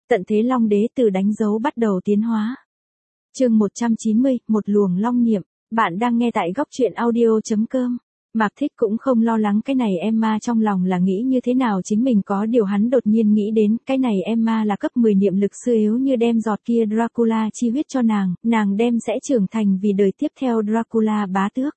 Tận thế Long Đế từ đánh dấu bắt đầu tiến hóa. Chương 190, một luồng long niệm. Bạn đang nghe tại góc truyện audio.com. Mạc Thích cũng không lo lắng cái này Emma trong lòng là nghĩ như thế nào, chính mình có điều hắn đột nhiên nghĩ đến, cái này Emma là cấp 10 niệm lực sư, yếu như đem giọt kia Dracula chi huyết cho nàng đem sẽ trưởng thành vì đời tiếp theo Dracula bá tước.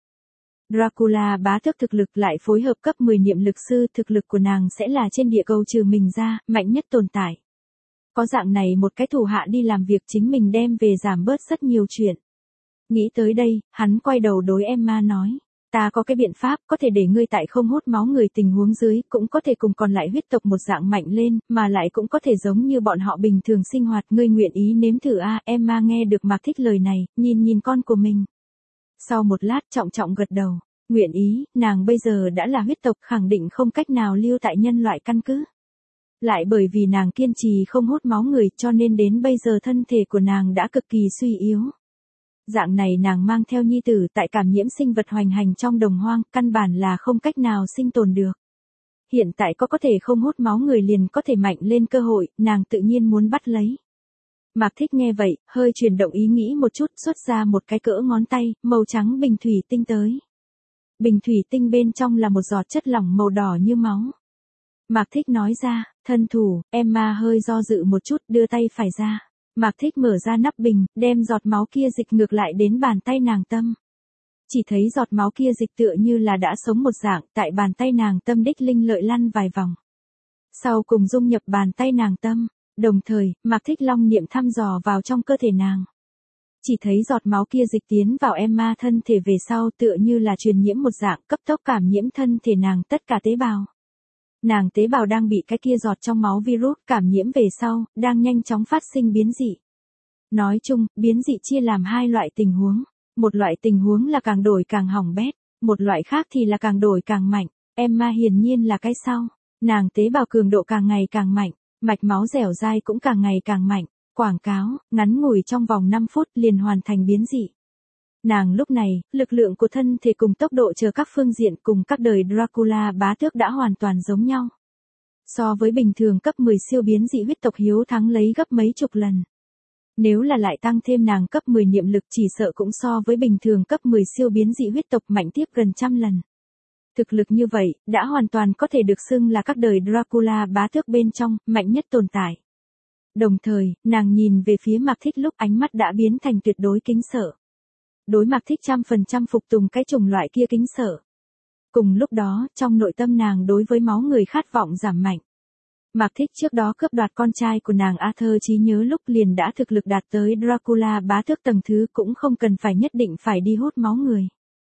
Dracula bá tước thực lực lại phối hợp cấp 10 niệm lực sư, thực lực của nàng sẽ là trên địa cầu trừ mình ra, mạnh nhất tồn tại. Có dạng này một cái thủ hạ đi làm việc, chính mình đem về giảm bớt rất nhiều chuyện. Nghĩ tới đây, hắn quay đầu đối Emma nói. Ta có cái biện pháp, có thể để ngươi tại không hút máu người tình huống dưới, cũng có thể cùng còn lại huyết tộc một dạng mạnh lên, mà lại cũng có thể giống như bọn họ bình thường sinh hoạt, ngươi nguyện ý nếm thử a? Emma nghe được Mạc Thích lời này, nhìn con của mình. Sau một lát trọng gật đầu, nguyện ý, nàng bây giờ đã là huyết tộc, khẳng định không cách nào lưu tại nhân loại căn cứ. Lại bởi vì nàng kiên trì không hút máu người cho nên đến bây giờ thân thể của nàng đã cực kỳ suy yếu. Dạng này nàng mang theo nhi tử tại cảm nhiễm sinh vật hoành hành trong đồng hoang, căn bản là không cách nào sinh tồn được. Hiện tại có thể không hút máu người liền có thể mạnh lên cơ hội, nàng tự nhiên muốn bắt lấy. Mạc Thích nghe vậy, hơi chuyển động ý nghĩ một chút, xuất ra một cái cỡ ngón tay, màu trắng bình thủy tinh tới. Bình thủy tinh bên trong là một giọt chất lỏng màu đỏ như máu. Mạc Thích nói ra, thân thủ. Emma hơi do dự một chút, đưa tay phải ra. Mạc Thích mở ra nắp bình, đem giọt máu kia dịch ngược lại đến bàn tay nàng tâm. Chỉ thấy giọt máu kia dịch tựa như là đã sống một dạng, tại bàn tay nàng tâm đích linh lợi lăn vài vòng. Sau cùng dung nhập bàn tay nàng tâm, đồng thời, Mạc Thích long niệm thăm dò vào trong cơ thể nàng. Chỉ thấy giọt máu kia dịch tiến vào Emma thân thể về sau, tựa như là truyền nhiễm một dạng, cấp tốc cảm nhiễm thân thể nàng tất cả tế bào. Nàng tế bào đang bị cái kia giọt trong máu virus cảm nhiễm về sau, đang nhanh chóng phát sinh biến dị. Nói chung, biến dị chia làm hai loại tình huống. Một loại tình huống là càng đổi càng hỏng bét, một loại khác thì là càng đổi càng mạnh. Emma hiển nhiên là cái sau. Nàng tế bào cường độ càng ngày càng mạnh, mạch máu dẻo dai cũng càng ngày càng mạnh. Quảng cáo, ngắn ngủi trong vòng 5 phút liền hoàn thành biến dị. Nàng lúc này, lực lượng của thân thể cùng tốc độ chờ các phương diện cùng các đời Dracula bá tước đã hoàn toàn giống nhau. So với bình thường cấp 10 siêu biến dị huyết tộc hiếu thắng lấy gấp mấy chục lần. Nếu là lại tăng thêm nàng cấp 10 niệm lực chỉ sợ cũng so với bình thường cấp 10 siêu biến dị huyết tộc mạnh tiếp gần trăm lần. Thực lực như vậy, đã hoàn toàn có thể được xưng là các đời Dracula bá tước bên trong, mạnh nhất tồn tại. Đồng thời, nàng nhìn về phía Mạc Thích lúc ánh mắt đã biến thành tuyệt đối kính sợ. Đối Mạc Thích 100% phục tùng cái chủng loại kia kính sợ. Cùng lúc đó, trong nội tâm nàng đối với máu người khát vọng giảm mạnh. Mạc Thích trước đó cướp đoạt con trai của nàng Arthur trí nhớ lúc liền đã thực lực đạt tới Dracula bá tước tầng thứ, cũng không cần phải nhất định phải đi hút máu người.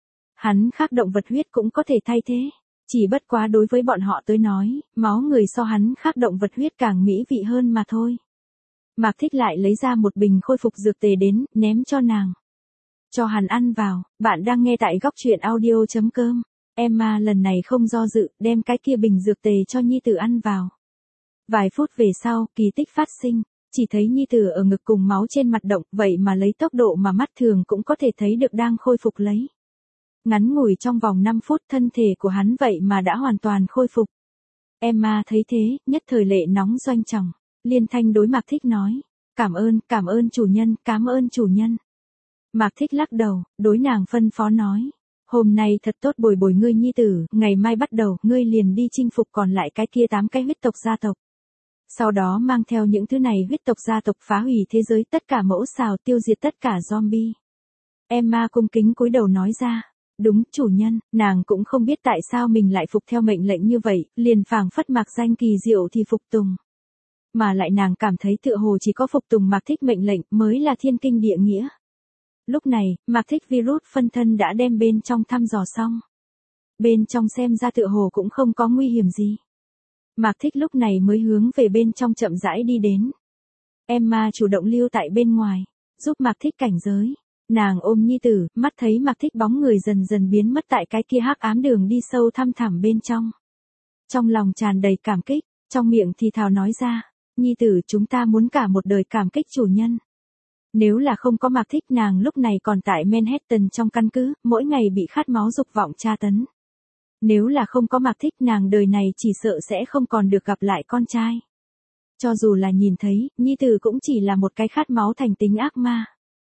Hắn khác động vật huyết cũng có thể thay thế. Chỉ bất quá đối với bọn họ tới nói, máu người so hắn khác động vật huyết càng mỹ vị hơn mà thôi. Mạc Thích lại lấy ra một bình khôi phục dược tề đến, ném cho nàng. Cho hắn ăn vào. Bạn đang nghe tại góc truyện audio.com. Emma lần này không do dự, đem cái kia bình dược tề cho nhi tử ăn vào. Vài phút về sau, kỳ tích phát sinh. Chỉ thấy nhi tử ở ngực cùng máu trên mặt động, vậy mà lấy tốc độ mà mắt thường cũng có thể thấy được đang khôi phục lấy. Ngắn ngủi trong vòng 5 phút thân thể của hắn vậy mà đã hoàn toàn khôi phục. Emma thấy thế, nhất thời lệ nóng doanh trọng. Liên thanh đối Mạc Thích nói. Cảm ơn chủ nhân, cảm ơn chủ nhân. Mạc Thích lắc đầu, đối nàng phân phó nói. Hôm nay thật tốt bồi bồi ngươi nhi tử, ngày mai bắt đầu, ngươi liền đi chinh phục còn lại cái kia 8 cái huyết tộc gia tộc. Sau đó mang theo những thứ này huyết tộc gia tộc phá hủy thế giới tất cả mẫu xào, tiêu diệt tất cả zombie. Emma cung kính cúi đầu nói ra. Đúng, chủ nhân. Nàng cũng không biết tại sao mình lại phục theo mệnh lệnh như vậy, liền phảng phất mạc danh kỳ diệu thì phục tùng. Mà lại nàng cảm thấy tựa hồ chỉ có phục tùng Mạc Thích mệnh lệnh mới là thiên kinh địa nghĩa. Lúc này, Mạc Thích virus phân thân đã đem bên trong thăm dò xong. Bên trong xem ra tựa hồ cũng không có nguy hiểm gì. Mạc Thích lúc này mới hướng về bên trong chậm rãi đi đến. Emma chủ động lưu tại bên ngoài, giúp Mạc Thích cảnh giới. Nàng ôm nhi tử, mắt thấy Mạc Thích bóng người dần dần biến mất tại cái kia hắc ám đường đi sâu thăm thẳm bên trong. Trong lòng tràn đầy cảm kích, trong miệng thì thào nói ra. Nhi tử, chúng ta muốn cả một đời cảm kích chủ nhân. Nếu là không có Mạc Thích, nàng lúc này còn tại Manhattan trong căn cứ, mỗi ngày bị khát máu dục vọng tra tấn. Nếu là không có Mạc Thích, nàng đời này chỉ sợ sẽ không còn được gặp lại con trai. cho dù là nhìn thấy, nhi tử cũng chỉ là một cái khát máu thành tính ác ma.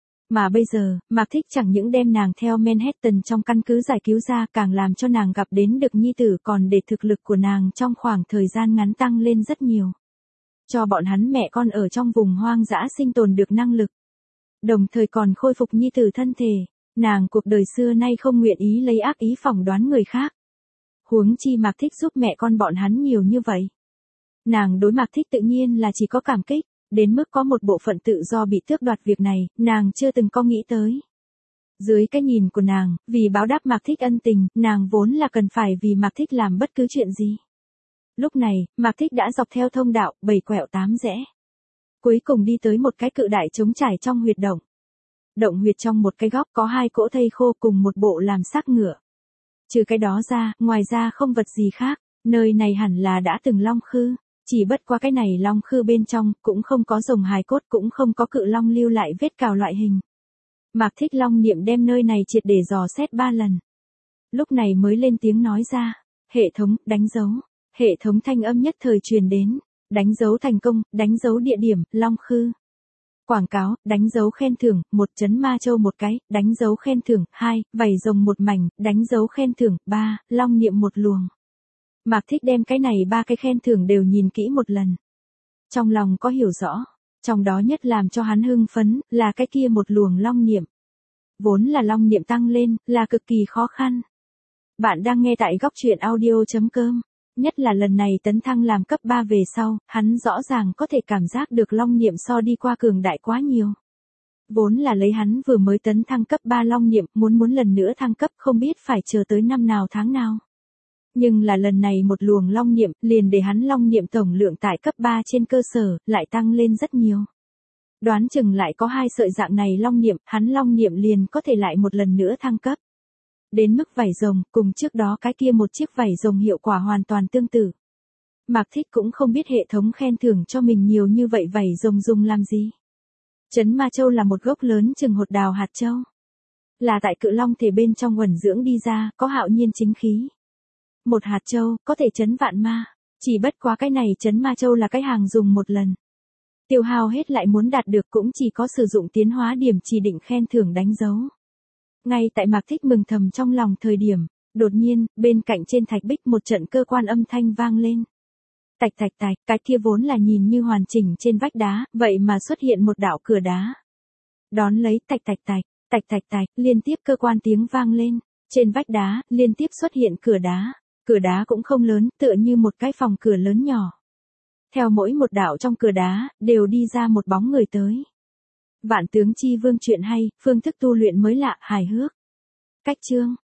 Mà bây giờ, Mạc Thích chẳng những đem nàng theo Manhattan trong căn cứ giải cứu ra, càng làm cho nàng gặp đến được nhi tử, còn để thực lực của nàng trong khoảng thời gian ngắn tăng lên rất nhiều. Cho bọn hắn mẹ con ở trong vùng hoang dã sinh tồn được năng lực. Đồng thời còn khôi phục nhi tử thân thể, nàng cuộc đời xưa nay không nguyện ý lấy ác ý phỏng đoán người khác. Huống chi Mạc Thích giúp mẹ con bọn hắn nhiều như vậy. Nàng đối Mạc Thích tự nhiên là chỉ có cảm kích, đến mức có một bộ phận tự do bị tước đoạt việc này, nàng chưa từng có nghĩ tới. Dưới cái nhìn của nàng, vì báo đáp Mạc Thích ân tình, nàng vốn là cần phải vì Mạc Thích làm bất cứ chuyện gì. Lúc này, Mạc Thích đã dọc theo thông đạo, 7 quẹo 8 rẽ. Cuối cùng đi tới một cái cự đại trống trải trong huyệt động. Động huyệt trong một cái góc có 2 cỗ thây khô cùng một bộ làm xác ngựa. Trừ cái đó ra, ngoài ra không vật gì khác, nơi này hẳn là đã từng long khư. Chỉ bất qua cái này long khư bên trong, cũng không có rồng hài cốt, cũng không có cự long lưu lại vết cào loại hình. Mạc Thích Long niệm đem nơi này triệt để dò xét 3 lần. Lúc này mới lên tiếng nói ra, hệ thống, đánh dấu. Hệ thống thanh âm nhất thời truyền đến, đánh dấu thành công, đánh dấu địa điểm, long khư. Quảng cáo, đánh dấu khen thưởng, 1 trấn ma châu 1 cái, đánh dấu khen thưởng, 2, vảy rồng 1 mảnh, đánh dấu khen thưởng, 3, long niệm 1 luồng. Mạc Thích đem cái này 3 cái khen thưởng đều nhìn kỹ một lần. Trong lòng có hiểu rõ, trong đó nhất làm cho hắn hưng phấn, là cái kia 1 luồng long niệm. Vốn là long niệm tăng lên, là cực kỳ khó khăn. Bạn đang nghe tại góc truyện audio.com. Nhất là lần này tấn thăng làm cấp 3 về sau, hắn rõ ràng có thể cảm giác được long niệm so đi qua cường đại quá nhiều. Vốn là lấy hắn vừa mới tấn thăng cấp 3 long niệm, muốn lần nữa thăng cấp không biết phải chờ tới năm nào tháng nào. Nhưng là lần này 1 luồng long niệm, liền để hắn long niệm tổng lượng tại cấp 3 trên cơ sở, lại tăng lên rất nhiều. Đoán chừng lại có 2 sợi dạng này long niệm, hắn long niệm liền có thể lại một lần nữa thăng cấp. Đến mức vảy rồng, cùng trước đó cái kia một chiếc vảy rồng hiệu quả hoàn toàn tương tự. Mạc Thích cũng không biết hệ thống khen thưởng cho mình nhiều như vậy vảy rồng dùng làm gì. Trấn Ma Châu là một gốc lớn chừng hột đào hạt châu. Là tại cự long thể bên trong uẩn dưỡng đi ra, có hạo nhiên chính khí. Một hạt châu, có thể trấn vạn ma. Chỉ bất quá cái này trấn Ma Châu là cái hàng dùng một lần. Tiêu hao hết lại muốn đạt được cũng chỉ có sử dụng tiến hóa điểm chỉ định khen thưởng đánh dấu. Ngay tại Mạc Thích mừng thầm trong lòng thời điểm, đột nhiên, bên cạnh trên thạch bích một trận cơ quan âm thanh vang lên. Tạch tạch tạch, cái kia vốn là nhìn như hoàn chỉnh trên vách đá, vậy mà xuất hiện một đạo cửa đá. Đón lấy tạch tạch tạch, tạch tạch tạch, liên tiếp cơ quan tiếng vang lên. Trên vách đá, liên tiếp xuất hiện cửa đá. Cửa đá cũng không lớn, tựa như một cái phòng cửa lớn nhỏ. Theo mỗi một đạo trong cửa đá, đều đi ra một bóng người tới. Vạn Tướng Chi Vương truyện hay, phương thức tu luyện mới lạ, hài hước. Cách chương.